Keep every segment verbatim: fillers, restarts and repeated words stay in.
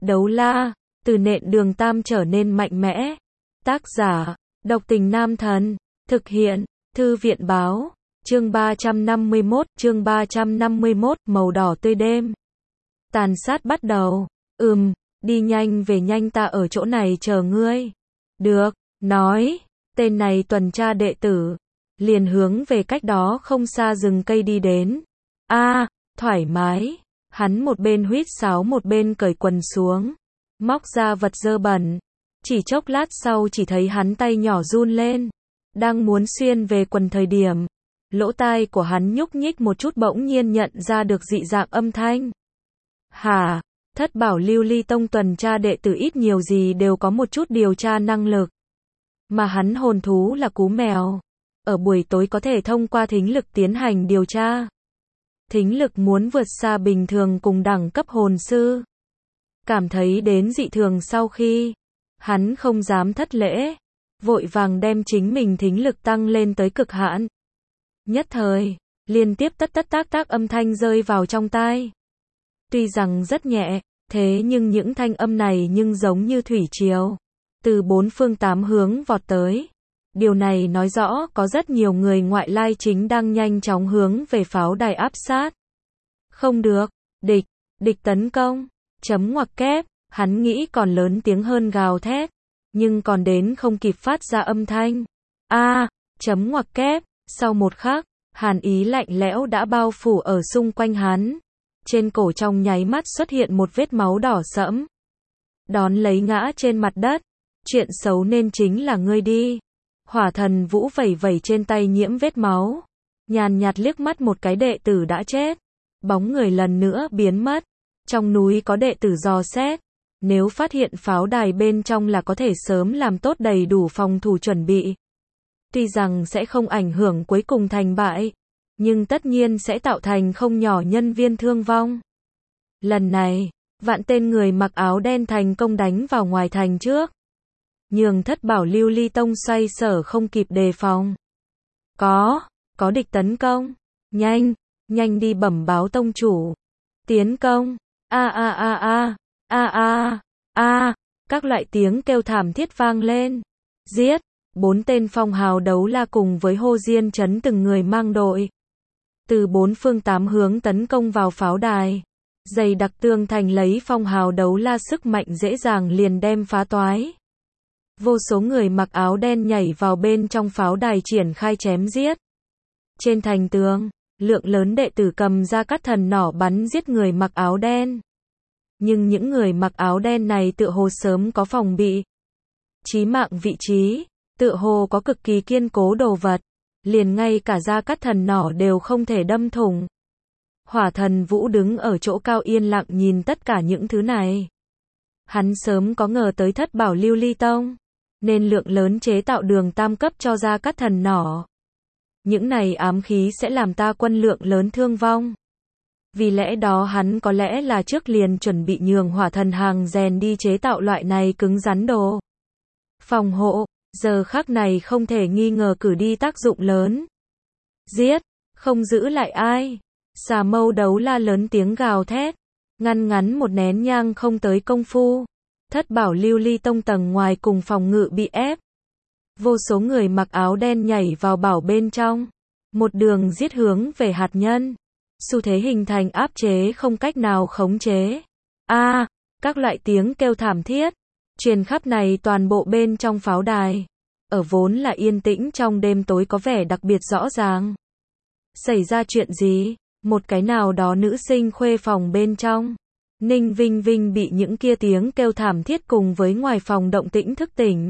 Đấu la, từ nện đường tam trở nên mạnh mẽ. Tác giả, độc tình nam thần. Thực hiện, thư viện báo. Chương ba trăm năm mươi mốt, chương ba trăm năm mươi mốt, màu đỏ tươi đêm. Tàn sát bắt đầu. Ừm, đi nhanh về nhanh, ta ở chỗ này chờ ngươi. Được, nói, tên này tuần tra đệ tử, liền hướng về cách đó không xa rừng cây đi đến. A, à, thoải mái. Hắn một bên huýt sáo một bên cởi quần xuống, móc ra vật dơ bẩn. Chỉ chốc lát sau chỉ thấy hắn tay nhỏ run lên, đang muốn xuyên về quần thời điểm, lỗ tai của hắn nhúc nhích một chút, bỗng nhiên nhận ra được dị dạng âm thanh. Hả? Thất bảo lưu ly tông tuần tra đệ tử ít nhiều gì đều có một chút điều tra năng lực. Mà hắn hồn thú là cú mèo, ở buổi tối có thể thông qua thính lực tiến hành điều tra. Thính lực muốn vượt xa bình thường cùng đẳng cấp hồn sư. Cảm thấy đến dị thường sau khi, hắn không dám thất lễ, vội vàng đem chính mình thính lực tăng lên tới cực hạn. Nhất thời, liên tiếp tất tất tác tác âm thanh rơi vào trong tai. Tuy rằng rất nhẹ, thế nhưng những thanh âm này nhưng giống như thủy triều, từ bốn phương tám hướng vọt tới. Điều này nói rõ có rất nhiều người ngoại lai chính đang nhanh chóng hướng về pháo đài áp sát. Không được, địch, địch tấn công, chấm ngoặc kép, hắn nghĩ còn lớn tiếng hơn gào thét, nhưng còn đến không kịp phát ra âm thanh. A, à, chấm ngoặc kép, sau một khắc, hàn ý lạnh lẽo đã bao phủ ở xung quanh hắn. Trên cổ trong nháy mắt xuất hiện một vết máu đỏ sẫm. Đón lấy ngã trên mặt đất, chuyện xấu nên chính là ngươi đi. Hỏa thần vũ vẩy vẩy trên tay nhiễm vết máu, nhàn nhạt liếc mắt một cái đệ tử đã chết, bóng người lần nữa biến mất. Trong núi có đệ tử dò xét, nếu phát hiện pháo đài bên trong là có thể sớm làm tốt đầy đủ phòng thủ chuẩn bị. Tuy rằng sẽ không ảnh hưởng cuối cùng thành bại, nhưng tất nhiên sẽ tạo thành không nhỏ nhân viên thương vong. Lần này, vạn tên người mặc áo đen thành công đánh vào ngoài thành trước, nhường thất bảo lưu ly tông xoay sở không kịp đề phòng. Có, có địch tấn công. Nhanh, nhanh đi bẩm báo tông chủ. Tiến công. A a a a, a a a, các loại tiếng kêu thảm thiết vang lên. Giết, bốn tên phong hào đấu la cùng với hô diên chấn từng người mang đội. Từ bốn phương tám hướng tấn công vào pháo đài. Dày đặc tường thành lấy phong hào đấu la sức mạnh dễ dàng liền đem phá toái. Vô số người mặc áo đen nhảy vào bên trong pháo đài triển khai chém giết. Trên thành tường, lượng lớn đệ tử cầm ra các thần nỏ bắn giết người mặc áo đen. Nhưng những người mặc áo đen này tựa hồ sớm có phòng bị. Chí mạng vị trí, tựa hồ có cực kỳ kiên cố đồ vật, liền ngay cả ra các thần nỏ đều không thể đâm thủng. Hỏa thần vũ đứng ở chỗ cao yên lặng nhìn tất cả những thứ này. Hắn sớm có ngờ tới thất bảo lưu ly tông, nên lượng lớn chế tạo đường tam cấp cho ra các thần nỏ. Những này ám khí sẽ làm ta quân lượng lớn thương vong. Vì lẽ đó hắn có lẽ là trước liền chuẩn bị nhường hỏa thần hàng rèn đi chế tạo loại này cứng rắn đồ phòng hộ, giờ khắc này không thể nghi ngờ cử đi tác dụng lớn. Giết, không giữ lại ai. Xà mâu đấu la lớn tiếng gào thét, ngăn ngắn một nén nhang không tới công phu, thất bảo lưu ly tông tầng ngoài cùng phòng ngự bị ép. Vô số người mặc áo đen nhảy vào bảo bên trong, một đường giết hướng về hạt nhân. Xu thế hình thành áp chế không cách nào khống chế. A, à, các loại tiếng kêu thảm thiết truyền khắp này toàn bộ bên trong pháo đài. Ở vốn là yên tĩnh trong đêm tối có vẻ đặc biệt rõ ràng. Xảy ra chuyện gì? Một cái nào đó nữ sinh khuê phòng bên trong. Ninh Vinh Vinh bị những kia tiếng kêu thảm thiết cùng với ngoài phòng động tĩnh thức tỉnh.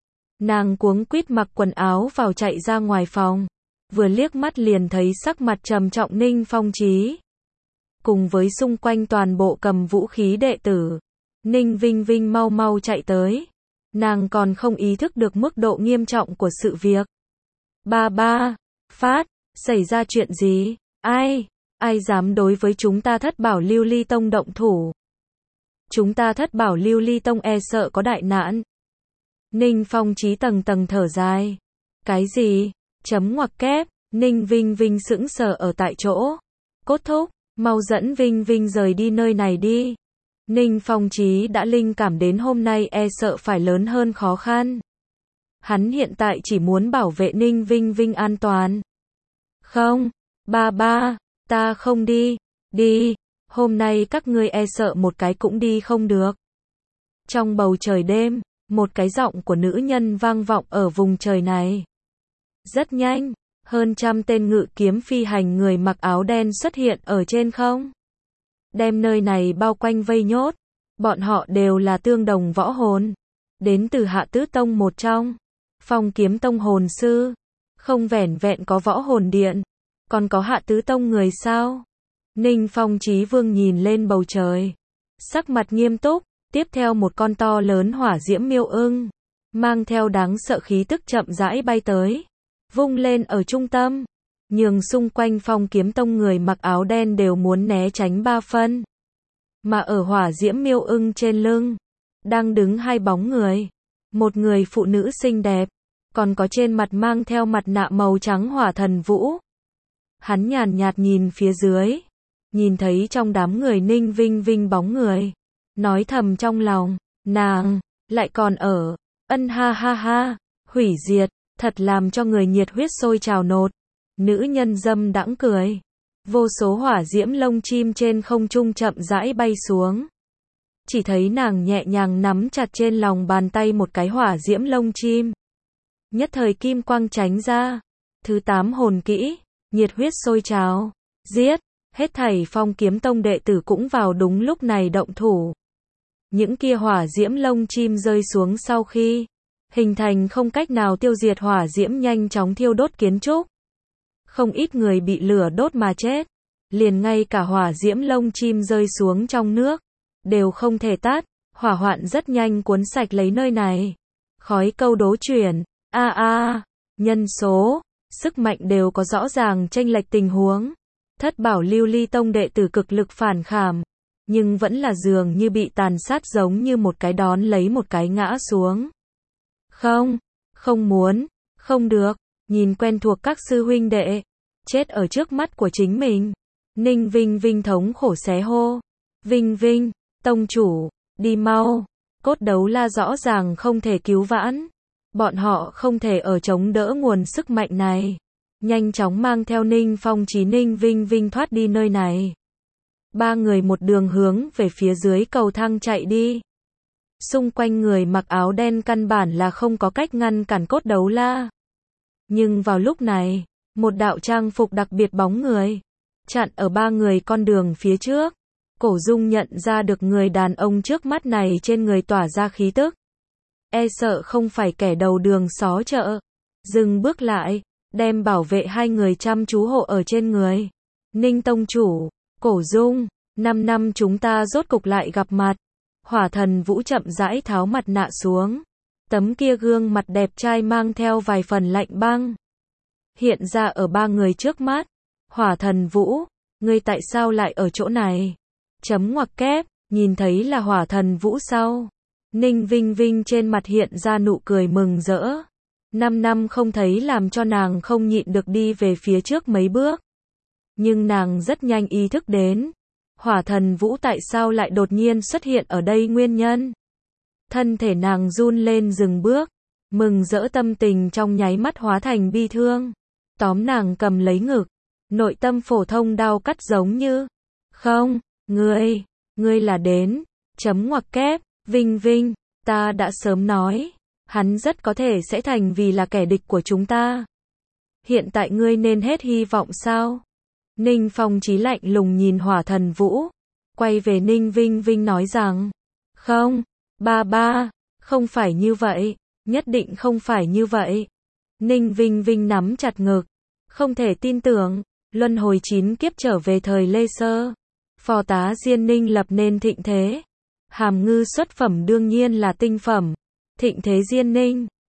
Nàng cuống quýt mặc quần áo vào chạy ra ngoài phòng. Vừa liếc mắt liền thấy sắc mặt trầm trọng Ninh Phong Chí. Cùng với xung quanh toàn bộ cầm vũ khí đệ tử. Ninh Vinh Vinh mau mau chạy tới. Nàng còn không ý thức được mức độ nghiêm trọng của sự việc. Ba ba, Phát, xảy ra chuyện gì? Ai? Ai dám đối với chúng ta thất bảo lưu ly tông động thủ? Chúng ta thất bảo lưu ly tông e sợ có đại nạn. Ninh Phong Chí tầng tầng thở dài. Cái gì? Chấm ngoặc kép, Ninh Vinh Vinh sững sờ ở tại chỗ. Cốt thúc, mau dẫn Vinh Vinh rời đi nơi này đi. Ninh Phong Chí đã linh cảm đến hôm nay e sợ phải lớn hơn khó khăn. Hắn hiện tại chỉ muốn bảo vệ Ninh Vinh Vinh an toàn. Không, ba ba, ta không đi, đi, hôm nay các ngươi e sợ một cái cũng đi không được. Trong bầu trời đêm, một cái giọng của nữ nhân vang vọng ở vùng trời này. Rất nhanh, hơn trăm tên ngự kiếm phi hành người mặc áo đen xuất hiện ở trên không. Đem nơi này bao quanh vây nhốt. Bọn họ đều là tương đồng võ hồn. Đến từ Hạ Tứ Tông một trong. Phong Kiếm Tông hồn sư. Không vẻn vẹn có võ hồn điện. Còn có Hạ Tứ Tông người sao? Ninh Phong Chí Vương nhìn lên bầu trời. Sắc mặt nghiêm túc. Tiếp theo một con to lớn hỏa diễm miêu ưng. Mang theo đáng sợ khí tức chậm rãi bay tới. Vung lên ở trung tâm. Nhường xung quanh Phong Kiếm Tông người mặc áo đen đều muốn né tránh ba phân. Mà ở hỏa diễm miêu ưng trên lưng, đang đứng hai bóng người. Một người phụ nữ xinh đẹp, còn có trên mặt mang theo mặt nạ màu trắng Hỏa Thần Vũ. Hắn nhàn nhạt nhìn phía dưới, nhìn thấy trong đám người Ninh Vinh Vinh bóng người. Nói thầm trong lòng, nàng, lại còn ở, ân ha ha ha, hủy diệt, thật làm cho người nhiệt huyết sôi trào nột. Nữ nhân dâm đãng cười. Vô số hỏa diễm lông chim trên không trung chậm rãi bay xuống. Chỉ thấy nàng nhẹ nhàng nắm chặt trên lòng bàn tay một cái hỏa diễm lông chim. Nhất thời kim quang tránh ra. Thứ tám hồn kỹ, nhiệt huyết sôi trào, giết, hết thảy Phong Kiếm Tông đệ tử cũng vào đúng lúc này động thủ. Những kia hỏa diễm lông chim rơi xuống sau khi hình thành không cách nào tiêu diệt hỏa diễm nhanh chóng thiêu đốt kiến trúc. Không ít người bị lửa đốt mà chết. Liền ngay cả hỏa diễm lông chim rơi xuống trong nước đều không thể tắt. Hỏa hoạn rất nhanh cuốn sạch lấy nơi này. Khói câu đố chuyển. A a, nhân số, sức mạnh đều có rõ ràng chênh lệch tình huống. Thất bảo lưu ly tông đệ tử cực lực phản kháng, nhưng vẫn là dường như bị tàn sát giống như một cái đón lấy một cái ngã xuống. Không, không muốn, không được. Nhìn quen thuộc các sư huynh đệ, chết ở trước mắt của chính mình. Ninh Vinh Vinh thống khổ xé hô. Vinh Vinh, tông chủ, đi mau. Cốt đấu la rõ ràng không thể cứu vãn. Bọn họ không thể ở chống đỡ nguồn sức mạnh này. Nhanh chóng mang theo Ninh Phong Chí Ninh Vinh Vinh thoát đi nơi này. Ba người một đường hướng về phía dưới cầu thang chạy đi. Xung quanh người mặc áo đen căn bản là không có cách ngăn cản cốt đấu la. Nhưng vào lúc này, một đạo trang phục đặc biệt bóng người chặn ở ba người con đường phía trước. Cổ Dung nhận ra được người đàn ông trước mắt này trên người tỏa ra khí tức. E sợ không phải kẻ đầu đường xó chợ. Dừng bước lại, đem bảo vệ hai người chăm chú hộ ở trên người. Ninh tông chủ, Cổ Dung, năm năm chúng ta rốt cục lại gặp mặt. Hỏa Thần Vũ chậm rãi tháo mặt nạ xuống. Tấm kia gương mặt đẹp trai mang theo vài phần lạnh băng. Hiện ra ở ba người trước mắt. Hỏa Thần Vũ, ngươi tại sao lại ở chỗ này? Chấm ngoặc kép, nhìn thấy là Hỏa Thần Vũ sau. Ninh Vinh Vinh trên mặt hiện ra nụ cười mừng rỡ. Năm năm không thấy làm cho nàng không nhịn được đi về phía trước mấy bước. Nhưng nàng rất nhanh ý thức đến. Hỏa Thần Vũ tại sao lại đột nhiên xuất hiện ở đây nguyên nhân. Thân thể nàng run lên dừng bước. Mừng rỡ tâm tình trong nháy mắt hóa thành bi thương. Tóm nàng cầm lấy ngực. Nội tâm phổ thông đau cắt giống như. Không, ngươi, ngươi là đến. Chấm ngoặc kép, Vinh Vinh, ta đã sớm nói. Hắn rất có thể sẽ thành vì là kẻ địch của chúng ta. Hiện tại ngươi nên hết hy vọng sao? Ninh Phong Chí lạnh lùng nhìn Hỏa Thần Vũ. Quay về Ninh Vinh Vinh nói rằng. Không, ba ba, không phải như vậy. Nhất định không phải như vậy. Ninh Vinh Vinh nắm chặt ngực. Không thể tin tưởng. Luân hồi chín kiếp trở về thời Lê Sơ. Phò tá Diên Ninh lập nên thịnh thế. Hàm ngư xuất phẩm đương nhiên là tinh phẩm. Thịnh thế Diên Ninh.